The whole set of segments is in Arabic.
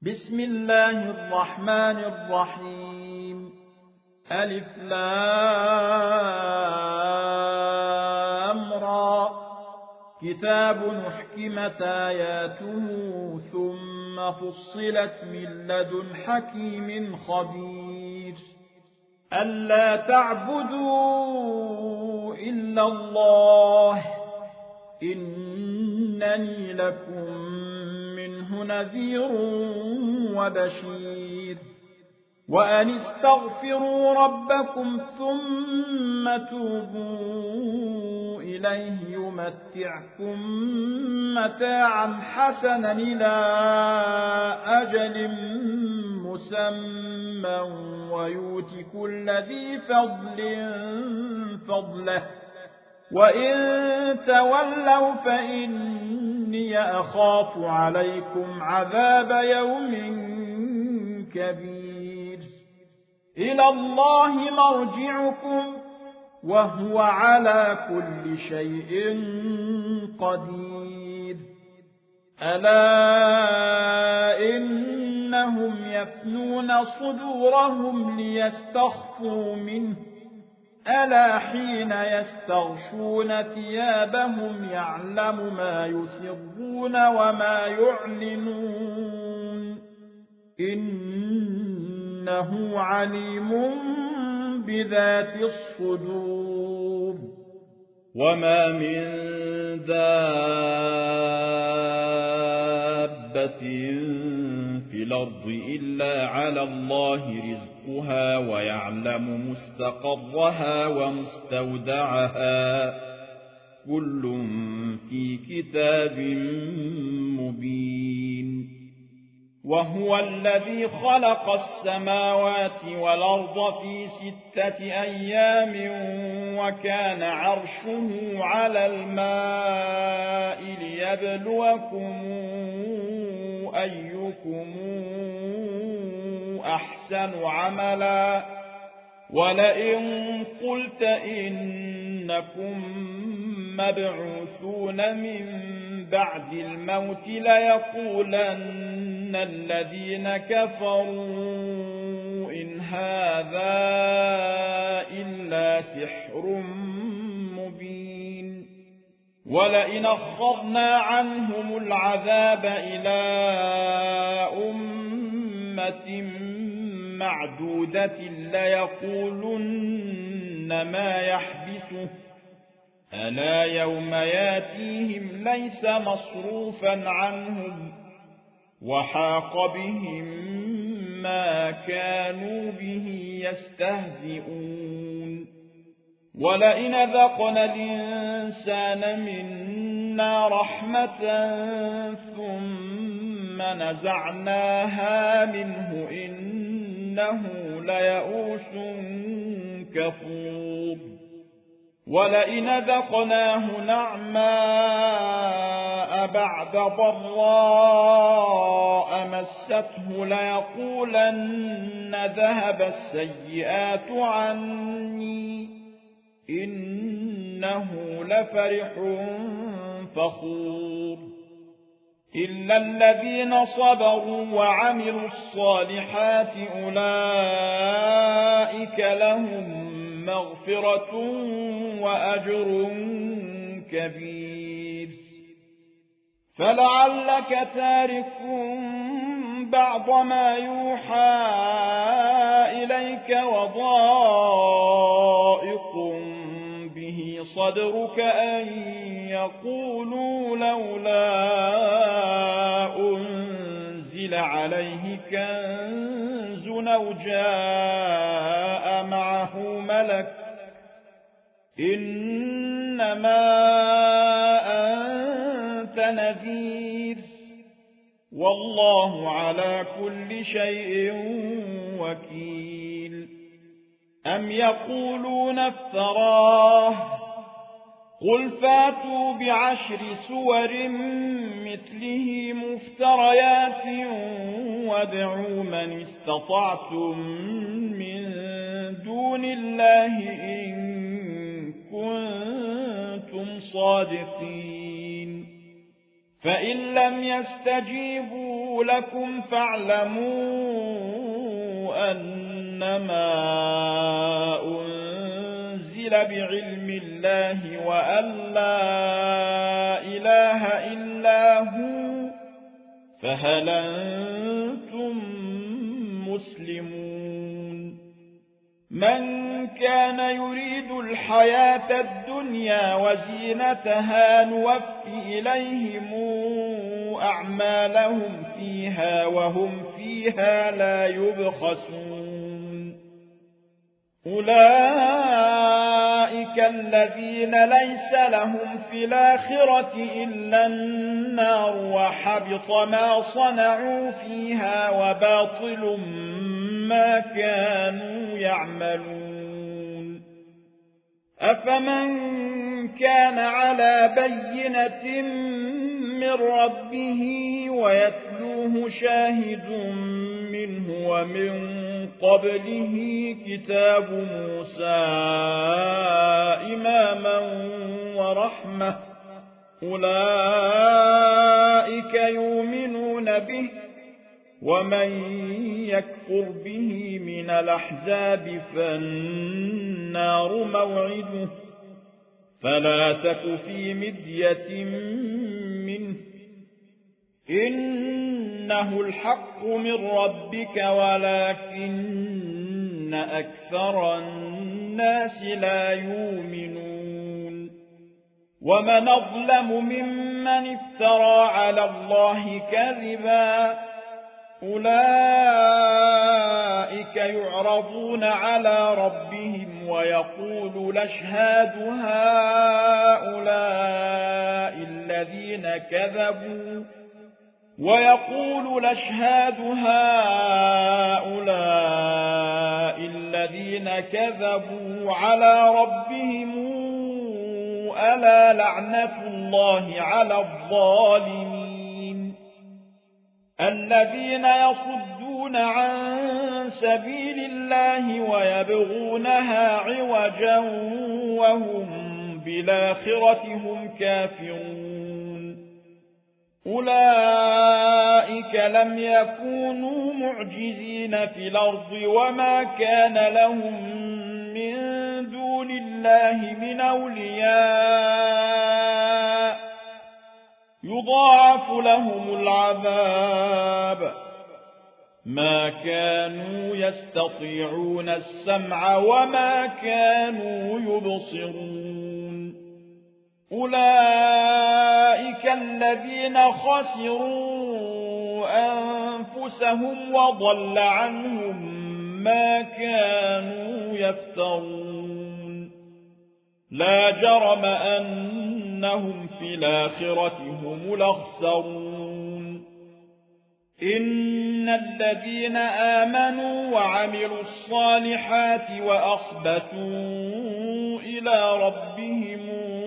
بسم الله الرحمن الرحيم. ألف لام را. كتاب أحكمت آياته ثم فصلت من لدن حكيم خبير. ألا تعبدوا إلا الله إنني لكم منه نذير وبشير. وأن استغفروا ربكم ثم توبوا إليه يمتعكم متاعا حسنا إلى أجل مسمى ويؤت كل ذي فضل فضله وإن تولوا فإني أخاف عليكم عذاب يوم كبير. إلى الله مرجعكم وهو على كل شيء قدير. ألا إنهم يفنون صدورهم ليستخفوا منه ألا حين يستغشون ثيابهم يعلم ما يسرون وما يعلنون إنه عليم بذات الصدور. وما من دابة في الأرض إلا على الله رزقها ويعلم مستقرها ومستودعها كل في كتاب مبين. وهو الذي خلق السماوات والأرض في 6 أيام وكان عرشه على الماء ليبلوكم أيكم أحسن عملا. ولئن قلت إنكم مبعوثون من بعد الموت ليقولن الذين كفروا إن هذا إلا سحر مبين. ولئن أخرنا عنهم العذاب إلى أمة معدودة ليقولن ما يحبسه ألا يوم ياتيهم ليس مصروفا عنهم وحاق بهم ما كانوا به يستهزئون. ولئن ذقنا الإنسان منا رحمة ثم نزعناها منه إنه ليئوس كفور. ولئن ذقناه نعماء بعد ضراء مسته ليقولن ذهب السيئات عني إنه لفرح فخور. إلا الذين صبروا وعملوا الصالحات أولئك لهم مغفرة وأجر كبير. فلعلك تارك بعض ما يوحى إليك وضائق به صدرك أن يقولوا لولا أنزل عليه كنز أو جاء معه ملك إنما أنت نذير والله على كل شيء وكيل. أم يقولون افتراه قل فاتوا ب10 سور مثله مفتريات وادعوا من استطعتم من دون الله إن كنتم صادقين. فإن لم يستجيبوا لكم فاعلموا أنما أنزل بعلم الله وأن لا إله إلا هو فهل أنتم مسلمون من كان يريد الحياة الدنيا وزينتها نوفي إليهم أعمالهم فيها وهم فيها لا يبخسون أولئك الذين ليس لهم في الآخرة إلا النار وحبط ما صنعوا فيها وباطل ما كانوا يعملون أفمن كان على بينة من ربه ويتلوه شاهد منه ومن قبله كتاب موسى إماما ورحمة أولئك يؤمنون به ومن يكفر به من الأحزاب فالنار موعده فلا تك في مدية منه إنه الحق من ربك ولكن أكثر الناس لا يؤمنون ومن أظلم ممن افترى على الله كذبا أولئك يعرضون على ربهم ويقول الأشهاد هؤلاء الذين كذبوا على ربهم ألا لعنة الله على الظالمين الذين يصدون عن سبيل الله ويبغونها عوجا وهم بالآخرة هم كافرون أولئك لم يكونوا معجزين في الأرض وما كان لهم من دون الله من أولياء يضاعف لهم العذاب ما كانوا يستطيعون السمع وما كانوا يبصرون أولئك الذين خسروا أنفسهم وضل عنهم ما كانوا يفترون لا جرم أنهم في الآخرة هم الأخسرون إن الذين آمنوا وعملوا الصالحات وأخبتوا إلى ربهم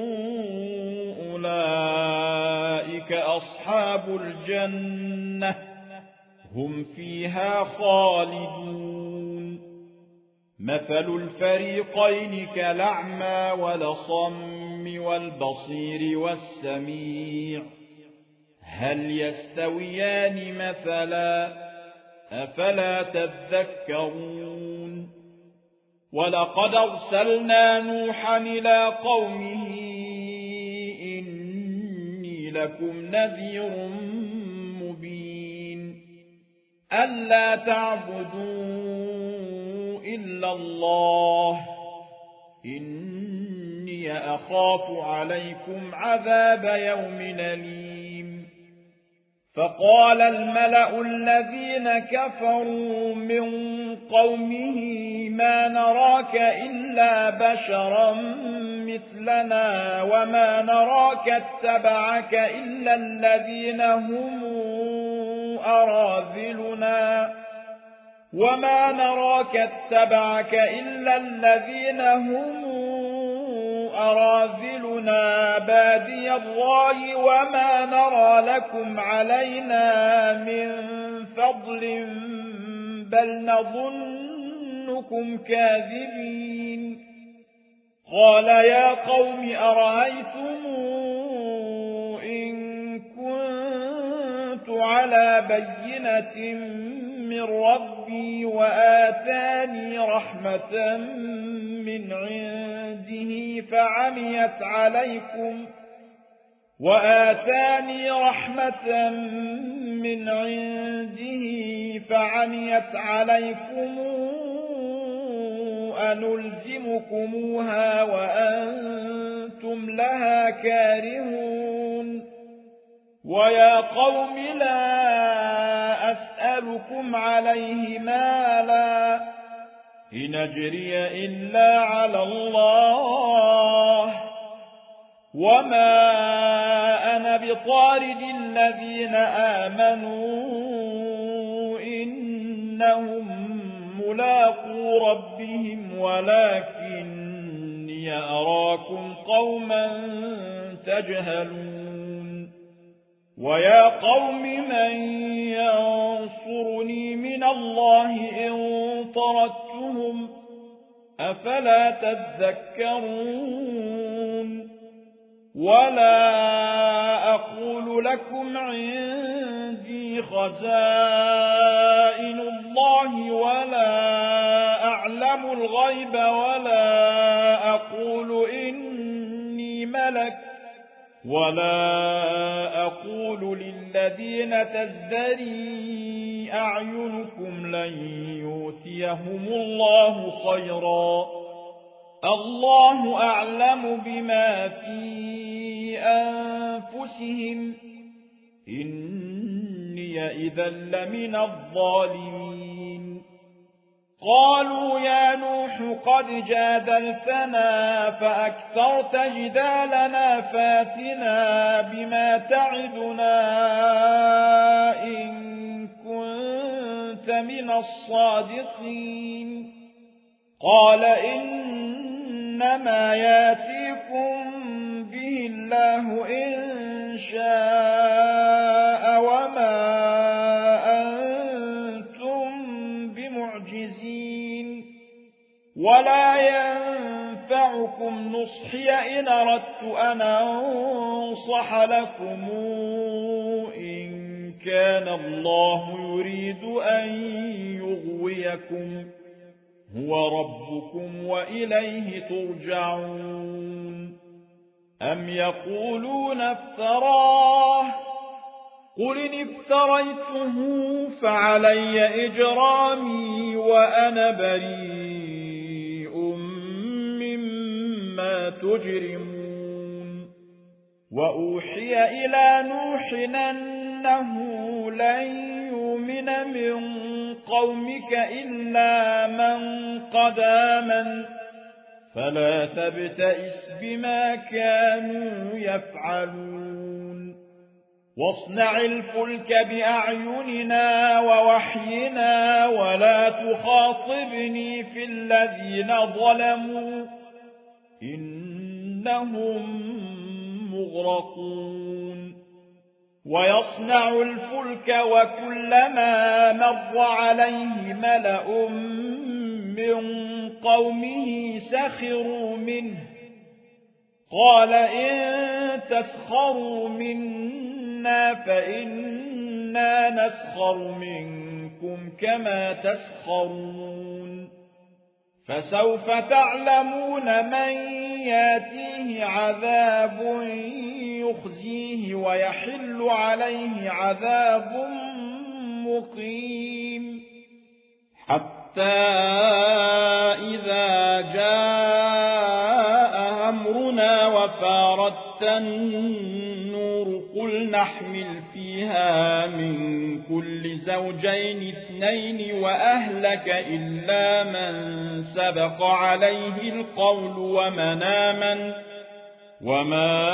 أولئك أصحاب الجنة هم فيها خالدون مثل الفريقين كالأعمى والأصم والبصير والسميع هل يستويان مثلا أفلا تذكرون ولقد أرسلنا نوحا إلى قومه إني لكم نذير مبين ألا تعبدوا إلا الله إني أخاف عليكم عذاب يوم أليم فقال الملأ الذين كفروا من قومه ما نراك إلا بشرا مثلنا وما نراك اتبعك إلا الذين هم أراذلنا بادي الرأي وما نرى لكم علينا من فضل بل نظنكم كاذبين قال يا قوم أرأيتم إن كنت على بينة من ربي وآتاني رحمة من عنده فعميت عليكم أنلزمكموها وأنتم لها كارهون ويا قوم لا أسألكم عليه مالا إن أجري إلا على الله وما أنا بطارد الذين آمنوا إنهم ملاقو ربهم ولكني أراكم قوما تجهلون ويا قوم من ينصرني من الله إن طردتهم أفلا تذكرون ولا أقول لكم عندي خزائن الله ولا أعلم الغيب ولا أقول إني ملك ولا أقول للذين تزدري أعينكم لن يؤتيهم الله خيرا الله أعلم بما في أنفسهم إني إذا لمن الظالمين قالوا يا نوح قد جادلتنا فأكثرت جدالنا فاتنا بما تعدنا إن كنت من الصادقين قال إنما ياتيكم به الله إن شاء وما أنتم بمعجزين ولا ينفعكم نصحي إن أردت أن أنصح لكم إن كان الله يريد أن يغويكم هو ربكم وإليه ترجعون أم يقولون افتراه قل إن افتريته فعلي إجرامي وأنا بريء مما تجرمون وأوحي إلى نوح أنه لن يؤمن من قومك إلا من قد آمن فلا تبتئس بما كانوا يفعلون واصنع الفلك بأعيننا ووحينا ولا تخاطبني في الذين ظلموا إنهم مغرقون ويصنع الفلك وكلما مر عليه ملأ من قومه سخروا منه قال إن تسخروا منا فإنا نسخر منكم كما تسخرون فسوف تعلمون من ياتيه عذاب يخزيه ويحل عليه عذاب مقيم حتى إذا جاء أمرنا وفارت النور قل نحمل فيها من كل زوجين اثنين وأهلك إلا من سبق عليه القول وما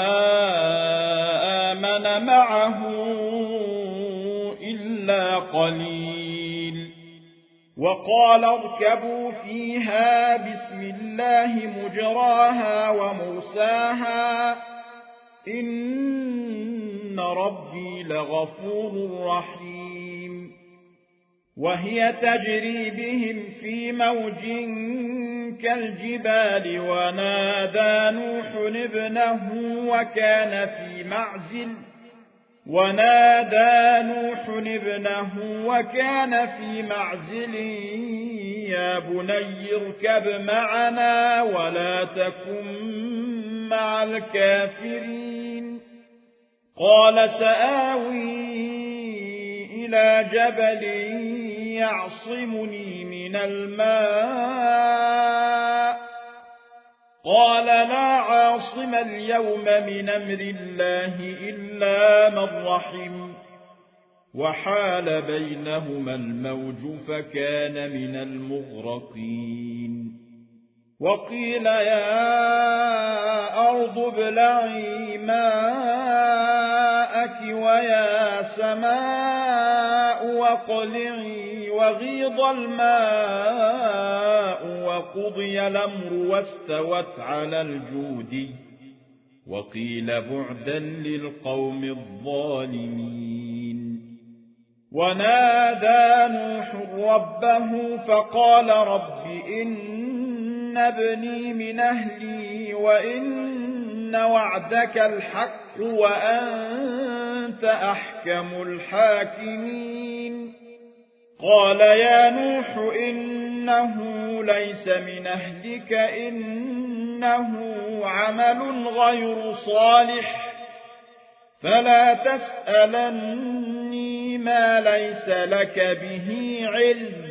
آمن معه إلا قليل وقال اركبوا فيها بسم الله مجراها ومرساها إن ربي لغفور رحيم وهي تجري بهم في موج كالجبال ونادى نوح ابنه وكان في معزل ونادى نوح ابنه وكان في معزل يا بني اركب معنا ولا تكن مع الكافرين قال سآوي إلى جبل يعصمني من الماء قال لا عاصم اليوم من أمر الله إلا من رحم وحال بينهما الموج فكان من المغرقين وقيل يا أرض ابلعي ماءك ويا سماء واقلعي وغيض الماء وقضي الأمر واستوت على الجود وقيل بعدا للقوم الظالمين ونادى نوح ربه فقال رب إن ابني من أهلي وإن وعدك الحق وأنت أحكم الحاكمين قال يا نوح إنه ليس من أهلك إنه عمل غير صالح فلا تسألني ما ليس لك به علم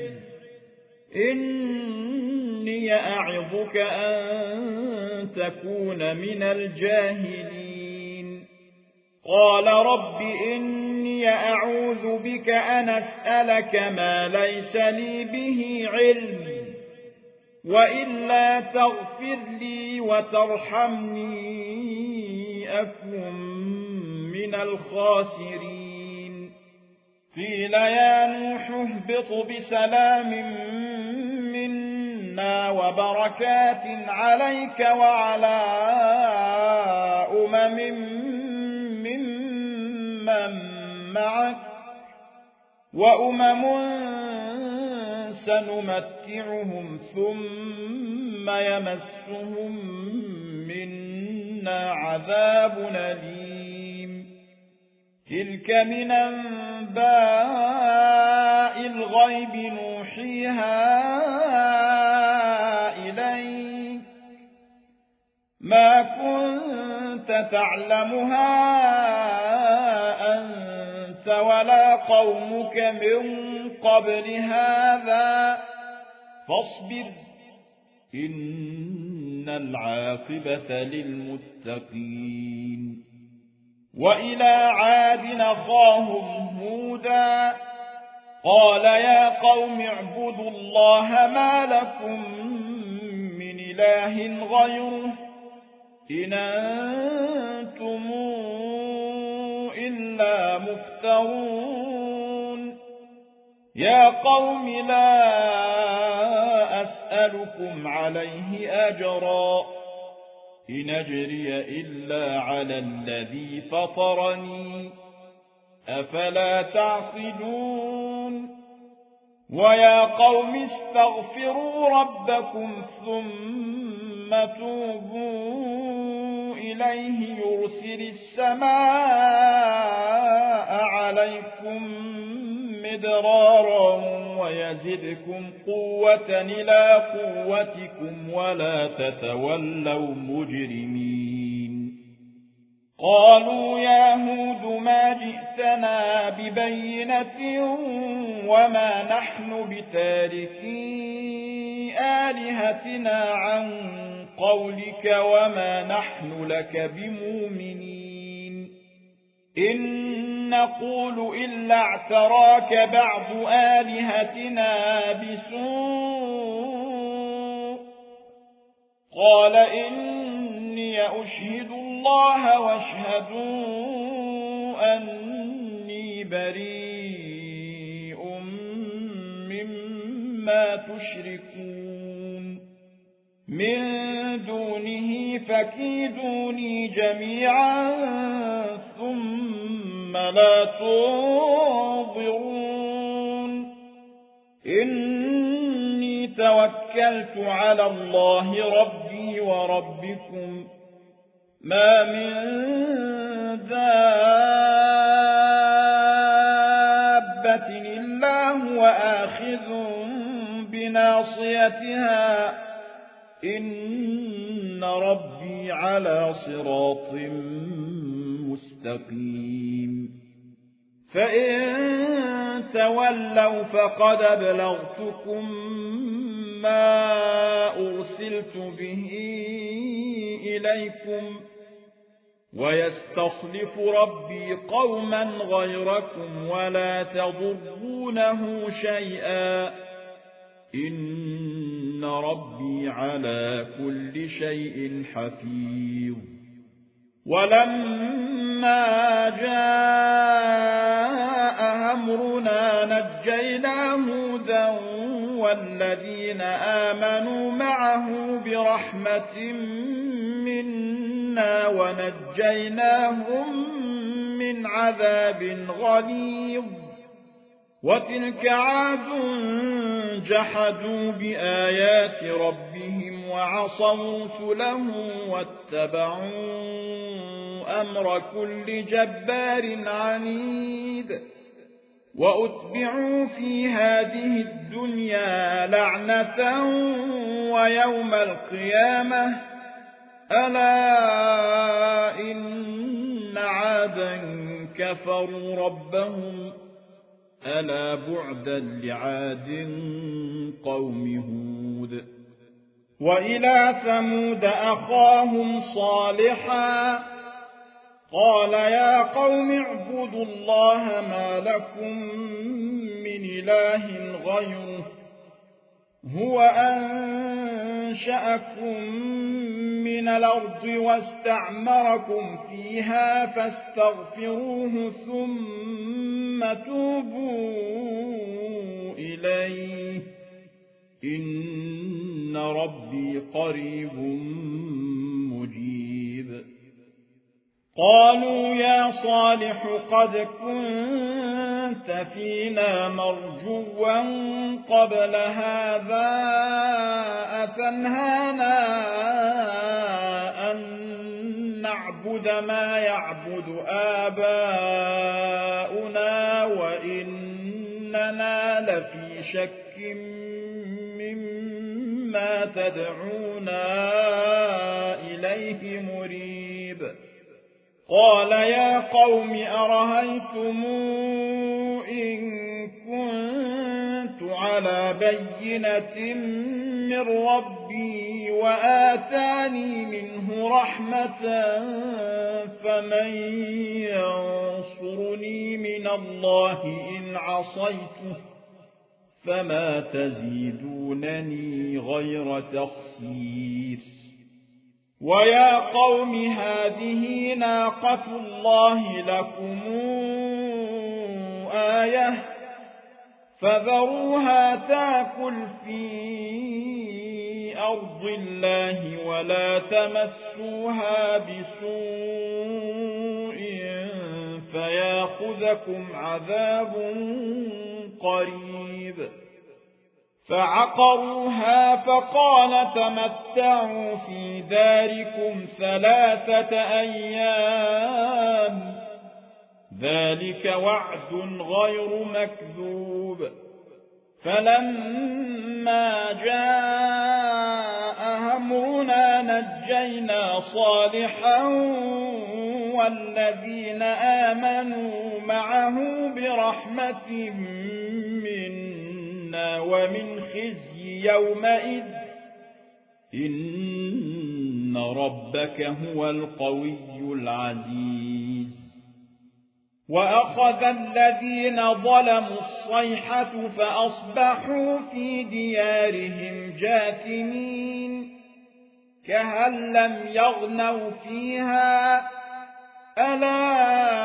إني أعظك أن تكون من الجاهلين قال رب إني أعوذ بك أن أسألك ما ليس لي به علم وإلا تغفر لي وترحمني أكن من الخاسرين قيل يا نوح اهبط بسلام منا وبركات عليك وعلى ممن معك وأمم سنمتعهم ثم يمسهم منا عذاب أليم تلك من أنباء الغيب نوحيها إليك ما كنت تعلمها أنت ولا قومك من قبل هذا فاصبر إن العاقبة للمتقين وإلى عاد أخاهم هودا قال يا قوم اعبدوا الله ما لكم من إله غيره إن أنتم إلا مفترون يا قوم لا أسألكم عليه أجرا إن أجري إلا على الذي فطرني أفلا تعقلون ويا قوم استغفروا ربكم ثم توبوا إليه يرسل السماء عليكم مدرارا ويزدكم قوة إلى قوتكم ولا تتولوا مجرمين قالوا يا هود ما جئتنا ببينة وما نحن بتاركي آلهتنا عن قولك وما نحن لك بمؤمنين إن نقول إلا اعتراك بعض آلهتنا بسوء قال إني أشهد الله واشهدوا أني بريء مما تشركون من دونه فكيدوني جميعا ثم لا تنظرون إني توكلت على الله ربي وربكم ما من دابة إلا هو آخذ بناصيتها إن ربي على صراط مستقيم فإن تولوا فقد أبلغتكم ما أرسلت به إليكم ويستخلف ربي قوما غيركم ولا تضرونه شيئا إن ربي على كل شيء حفيظ ولما جاء أمرنا نجينا هودا والذين آمنوا معه برحمة منا ونجيناهم من عذاب غليظ وتلك عاد جحدوا بآيات ربهم وعصوا رسله واتبعوا أمر كل جبار عنيد وأتبعوا في هذه الدنيا لعنة ويوم القيامة ألا إن عادا كفروا ربهم ألا بعدا لعاد قوم هود وإلى ثمود أخاهم صالحا قال يا قوم اعبدوا الله ما لكم من إله غيره هو أنشأكم من الأرض واستعمركم فيها فاستغفروه ثم توبوا إليه إن ربي قريب مجيب قالوا يا صالح قد كنت فينا مرجوا قبل هذا أتنهانا أن نعبد ما يعبد آباؤنا وإننا لفي شك مما تدعونا إليه مريب قال يا قوم أرهيتم إن كنت على بينة من ربي وآتاني منه رحمة فمن ينصرني من الله إن عصيته فما تزيدونني غير تخسير ويا قوم هذه ناقة الله لكم آية فذروها تاكل في أرض الله ولا تمسوها بسوء فياخذكم عذاب قريب فعقروها فقال تمتعوا في داركم 3 أيام ذلك وعد غير مكذوب فلما جاء أمرنا نجينا صالحا والذين آمنوا معه برحمة منا ومن خزي يومئذ إن ربك هو القوي العزيز وأخذ الذين ظلموا الصيحة فأصبحوا في ديارهم جاثمين كأن لم يغنوا فيها ألا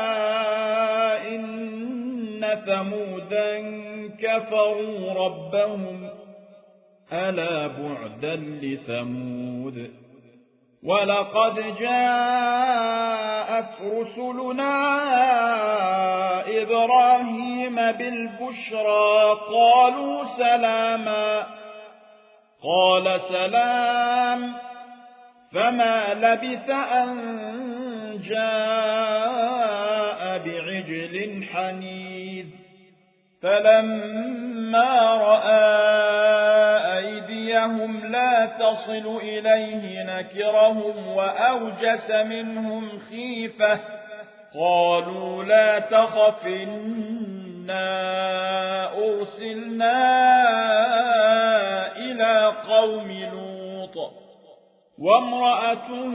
إن ثمودا كفروا ربهم ألا بعدا لثمود ولقد جاءت رسلنا إبراهيم بالبشرى قالوا سلاما قال سلام فما لبث أن جاء بعجل حنيذ فلما رأى أيديهم لا تصل إليه نكرهم وأوجس منهم خيفة قالوا لا تخف إنا أرسلنا إلى قوم لوط وامرأته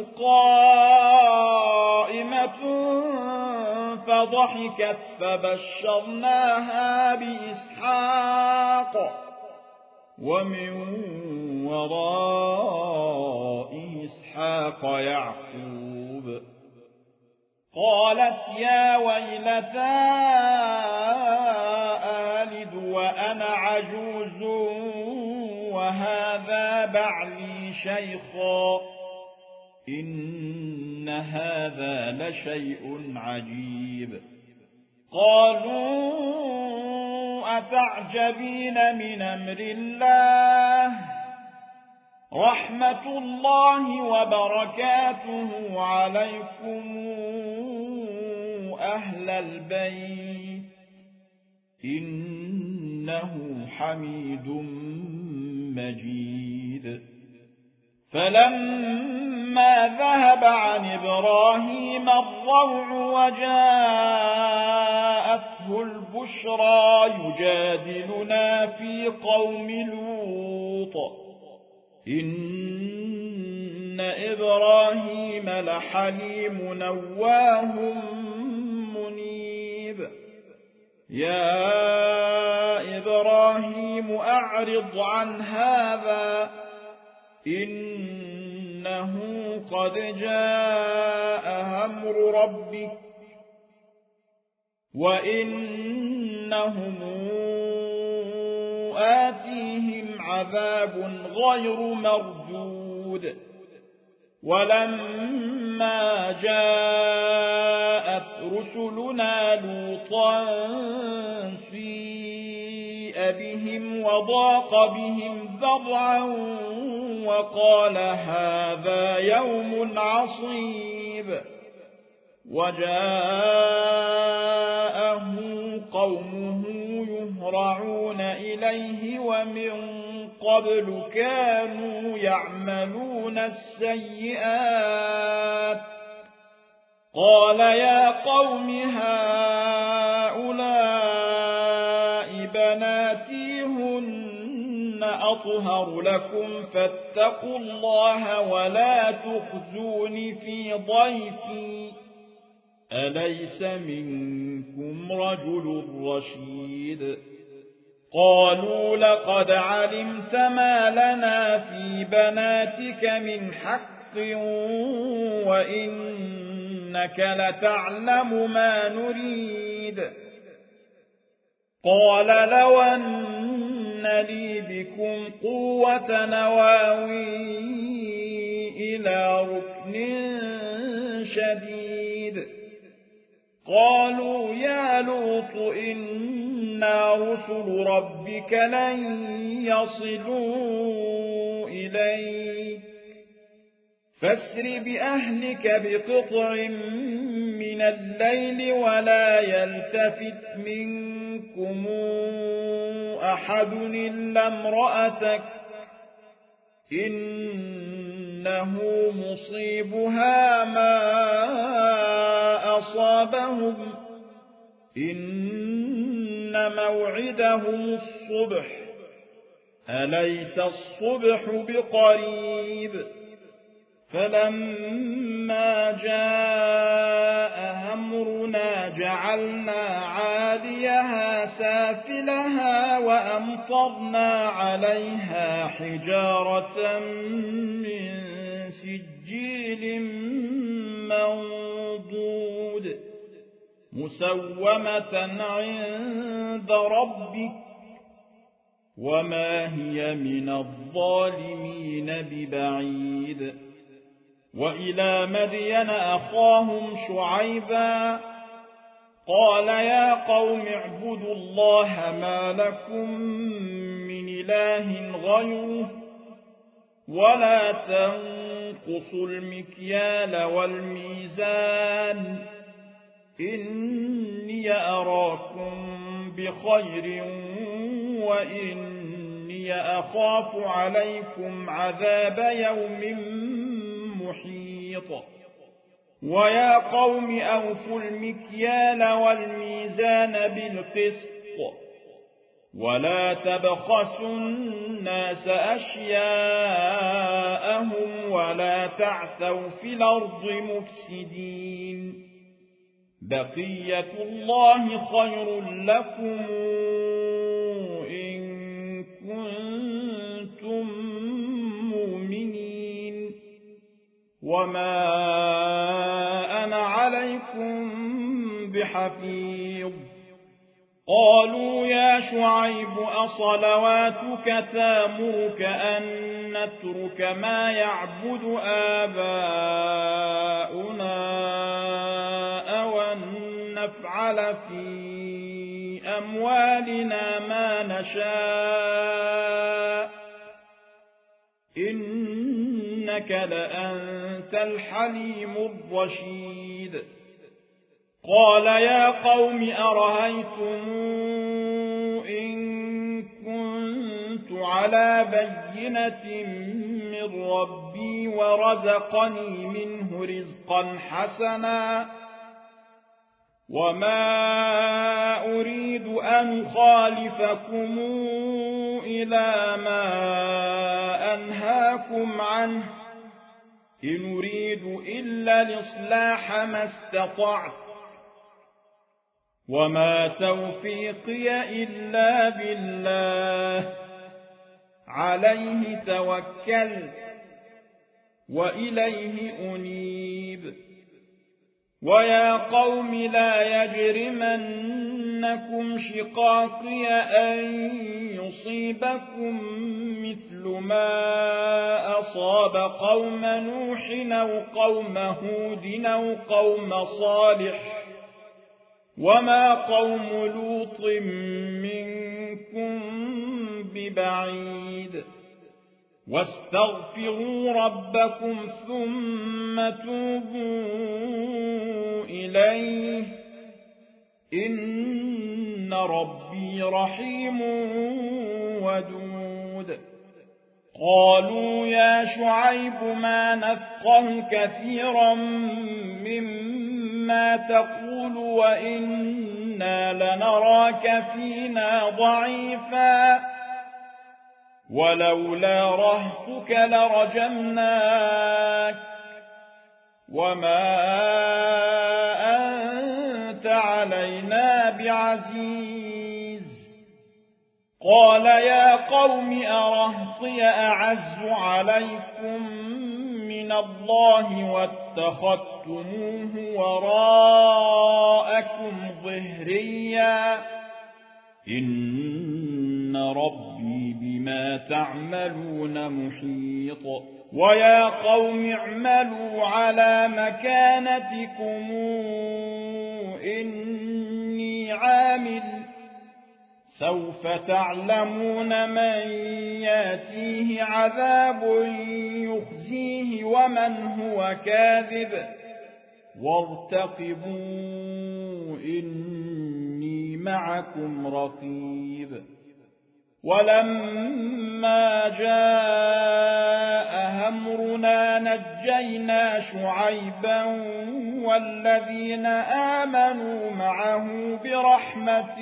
قائمة فضحكت فبشرناها بإسحاق ومن وراء إسحاق يعقوب قالت يا ويلتى آلد وأنا عجوز وهذا بعلي شيخا إن هذا لشيء عجيب قالوا أتعجبين من أمر الله رحمة الله وبركاته عليكم أهل البيت إنه حميد مجيد فلما ذهب عن إبراهيم الروع وجاءته البشرى يجادلنا في قوم لوط إن إبراهيم لحليم نواه منيب يا إبراهيم أعرض عن هذا إنه قد جاء أمر ربك وإنهم آتيهم عذاب غير مردود ولما جاءت رسلنا لوطا سيء بهم وضاق بهم ذرعا وقال هذا يوم عصيب وجاءه قومه يهرعون إليه ومن قبل كانوا يعملون السيئات قال يا قوم هؤلاء بناتي هن أطهر لكم فاتقوا الله ولا تخزون في ضيفي أليس منكم رجل رشيد قالوا لقد علمت ما لنا في بناتك من حق وإنك لتعلم ما نريد قال لو أن لي بكم قوة نواوي إلى ركن شديد قالوا يا لوط إنا رسل ربك لن يصلوا إليك فاسر بأهلك بقطع من الليل ولا يلتفت منكم أحد إلا امرأتك إنه مصيبها ما أصابهم إن موعدهم الصبح أليس الصبح بقريب فلما جاء أمرنا جعلنا عاليها سافلها وأمطرنا عليها حجارة من سجيل منضود مسومة عند ربك وما هي من الظالمين ببعيد وإلى مدين أخاهم شعيبا قال يا قوم اعبدوا الله ما لكم من إله غيره ولا تنقصوا المكيال والميزان إني أراكم بخير وإني أخاف عليكم عذاب يوم محيط ويا قوم أوفوا المكيال والميزان بالقسط ولا تبخسوا الناس أشياءهم ولا تعثوا في الأرض مفسدين بقية الله خير لكم إن كنتم مؤمنين وما أنا عليكم بحفيظ قالوا يا شعيب أصلواتك تامرك أن نترك ما يعبد آباؤنا أو أن نفعل في أموالنا ما نشاء إنك لأنت الحليم الرشيد قال يا قوم أرهيتم إن كنت على بينة من ربي ورزقني منه رزقا حسنا وما أريد أن أخالفكم إلى ما أنهاكم عنه إن أريد إلا الإصلاح ما استطعت وما توفيقي إلا بالله عليه توكلت وإليه أنيب ويا قوم لا يجرمنكم شقاقي أن يصيبكم مثل ما أصاب قوم نوح أو قوم هود أو قوم صالح وما قوم لوط منكم ببعيد واستغفروا ربكم ثم توبوا إليه إن ربي رحيم ودود قالوا يا شعيب ما نفقه كثيرا مما تقول وإنا لنراك فينا ضعيفا ولولا رهطك لرجمناك وما أنت علينا بعزيز قال يا قوم أرهطي أعز عليكم من الله واتخذتموه وراءكم ظهريا إن ربي بما تعملون محيط ويا قوم اعملوا على مكانتكم إني عامل سوف تعلمون من ياتيه عذاب يخزيه ومن هو كاذب وارتقبوا إني معكم رقيب ولما جاء أمرنا نجينا شعيبا والذين آمنوا معه برحمة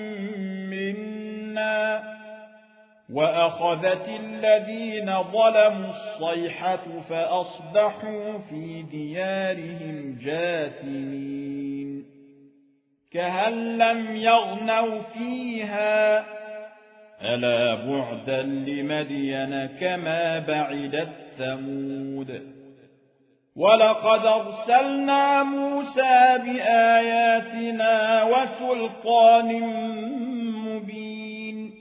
منا وأخذت الذين ظلموا الصيحة فأصبحوا في ديارهم جاثمين كهن لم يغنوا فيها ألا بعدا لمدين كما بعدت ثمود ولقد أرسلنا موسى بآياتنا وسلطان مبين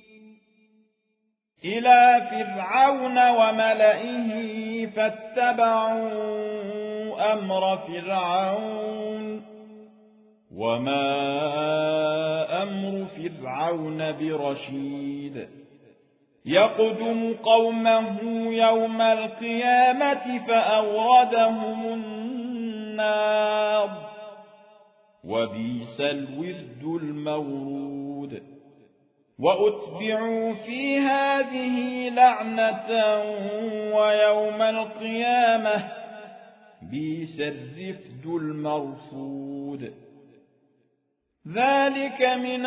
إلى فرعون وملئه فاتبعوا أمر فرعون وما أمر فرعون برشيد يقدم قومه يوم القيامة فأوردهم النار وبئس الورد المورود وأتبعوا في هذه لعنة ويوم القيامة بئس الرفد المرفود ذلك من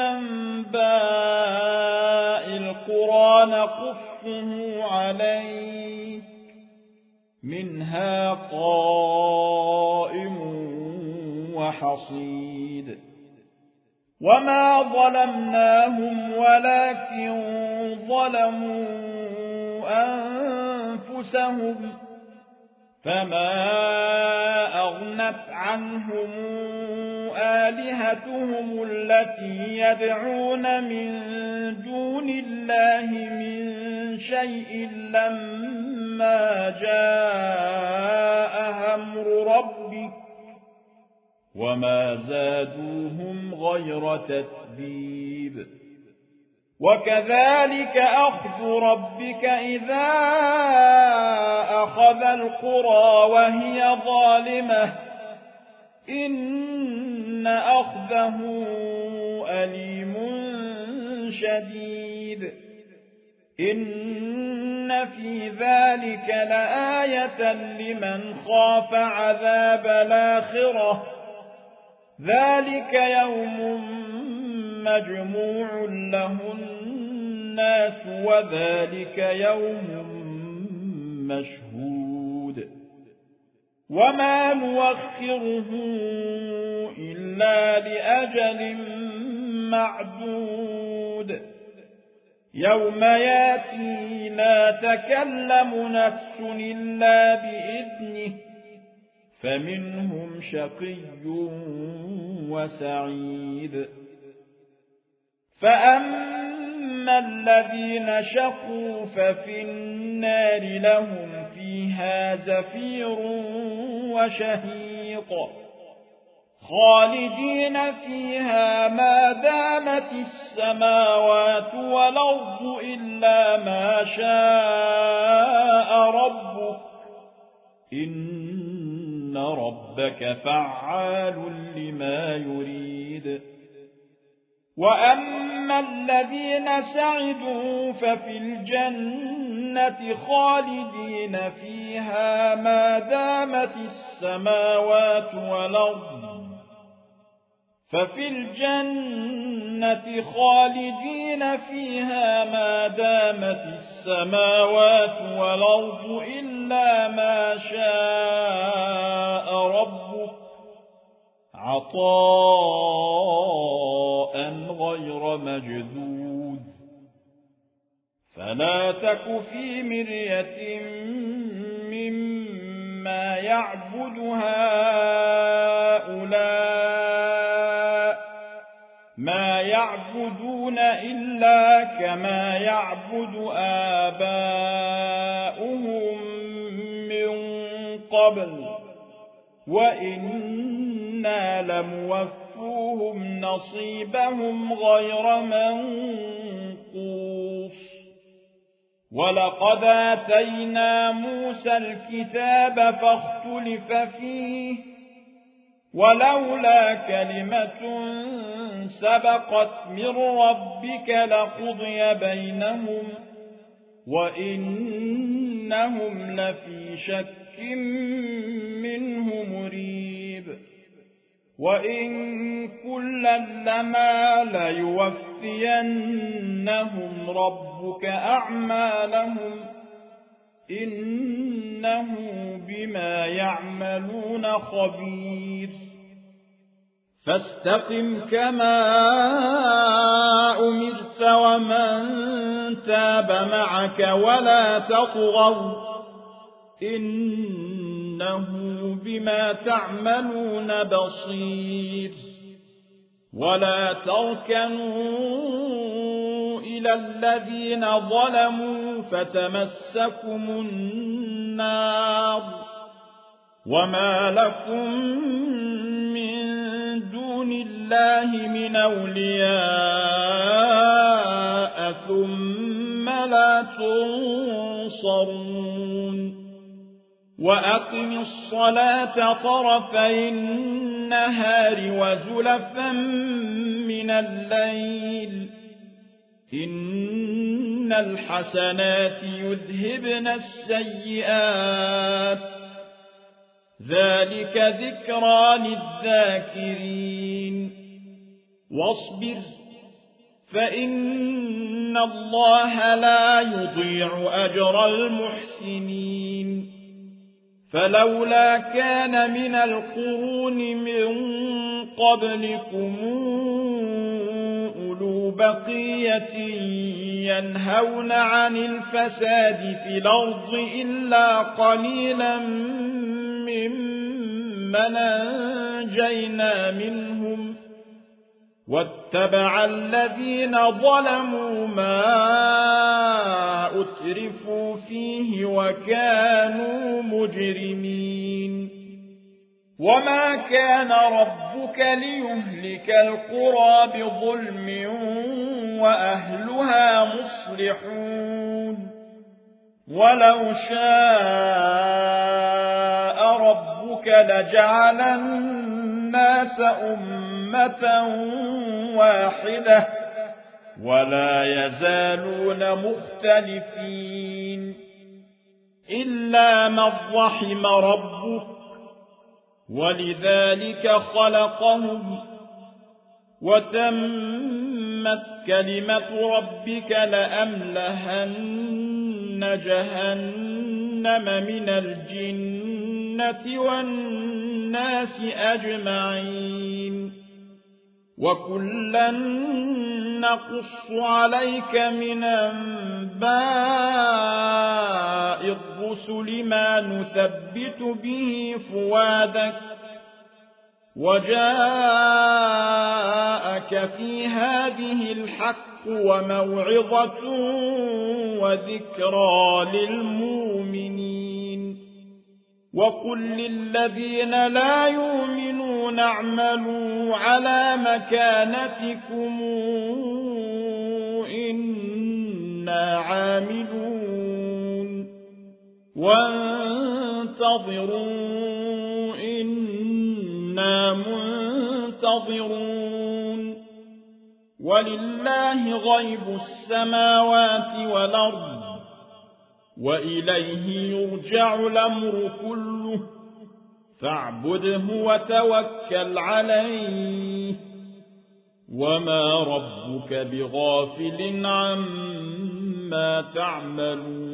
أنباء القرى نقصه عليك منها قائم وحصيد وما ظلمناهم ولكن ظلموا أنفسهم فما أغنت عنهم آلهتهم التي يدعون من دون الله من شيء لما جاء أمر ربك وما زادوهم غير تتبيب وكذلك أخذ ربك إذا أخذ القرى وهي ظالمة إن أخذه أليم شديد إن في ذلك لآية لمن خاف عذاب الآخرة ذلك يوم مجموع له الناس وذلك يوم مشهود وما نوخره إلا لأجل معدود يوم ياتي لا تكلم نفس إلا بإذنه فمنهم شقي وسعيد فأما الذين شقوا ففي النار لهم فيها زفير وشهيق خالدين فيها ما دامت السماوات والأرض إلا ما شاء ربك إن ربك فعال لما يريد وأما الذين سعدوا ففي الجنة خالدين فيها ما دامت السماوات والأرض ففي الجنة خالدين فيها ما دامت السماوات والأرض إلا ما شاء ربك عطاء غير مجذوذ فلا تك في مرية مما يعبد هؤلاء ما يعبدون إلا كما يعبد آباؤهم من قبل وإنا لموفوهم نصيبهم غير منقوص ولقد آتينا موسى الكتاب فاختلف فيه ولولا كلمة سبقت من ربك لقضي بينهم وإنهم لفي شك منه مريب وإن كلا لما ليوفينهم ربك أعمالهم إنه بما يعملون خبير فاستقم كما أمرت ومن تاب معك ولا تطغوا إنه بما تعملون بصير ولا تركنوا إلى الذين ظلموا فتمسكم النار وما لكم من دون الله من أولياء ثم لا تنصرون وأقم الصلاة طرفي النهار وزلفا من الليل إن الحسنات يذهبن السيئات ذلك ذكرى للذاكرين واصبر فإن الله لا يضيع أجر المحسنين فلولا كان من القرون من قبلكم أولو بقية ينهون عن الفساد في الأرض إلا قليلا ممن أنجينا منهم واتبع الذين ظلموا ما أترفوا فيه وكانوا مجرمين وما كان ربك ليهلك القرى بظلم وأهلها مصلحون ولو شاء ربك لجعل الناس أمة واحدة ولا يزالون مختلفين إلا من رحم ربك ولذلك خلقهم وتمت كلمة ربك لأملأن جهنم من الجنة والناس أجمعين وكلا نقص عليك من أنباء الرسل ما نثبت به فؤادك وجاءك في هذه الحق وموعظة وذكرى للمؤمنين وقل للذين لا يؤمنون اعملوا على مكانتكم إنا عاملون وانتظروا إنا منتظرون ولله غيب السماوات والأرض وإليه يرجع الأمر كله فاعبده وتوكل عليه وما ربك بغافل عما تعملون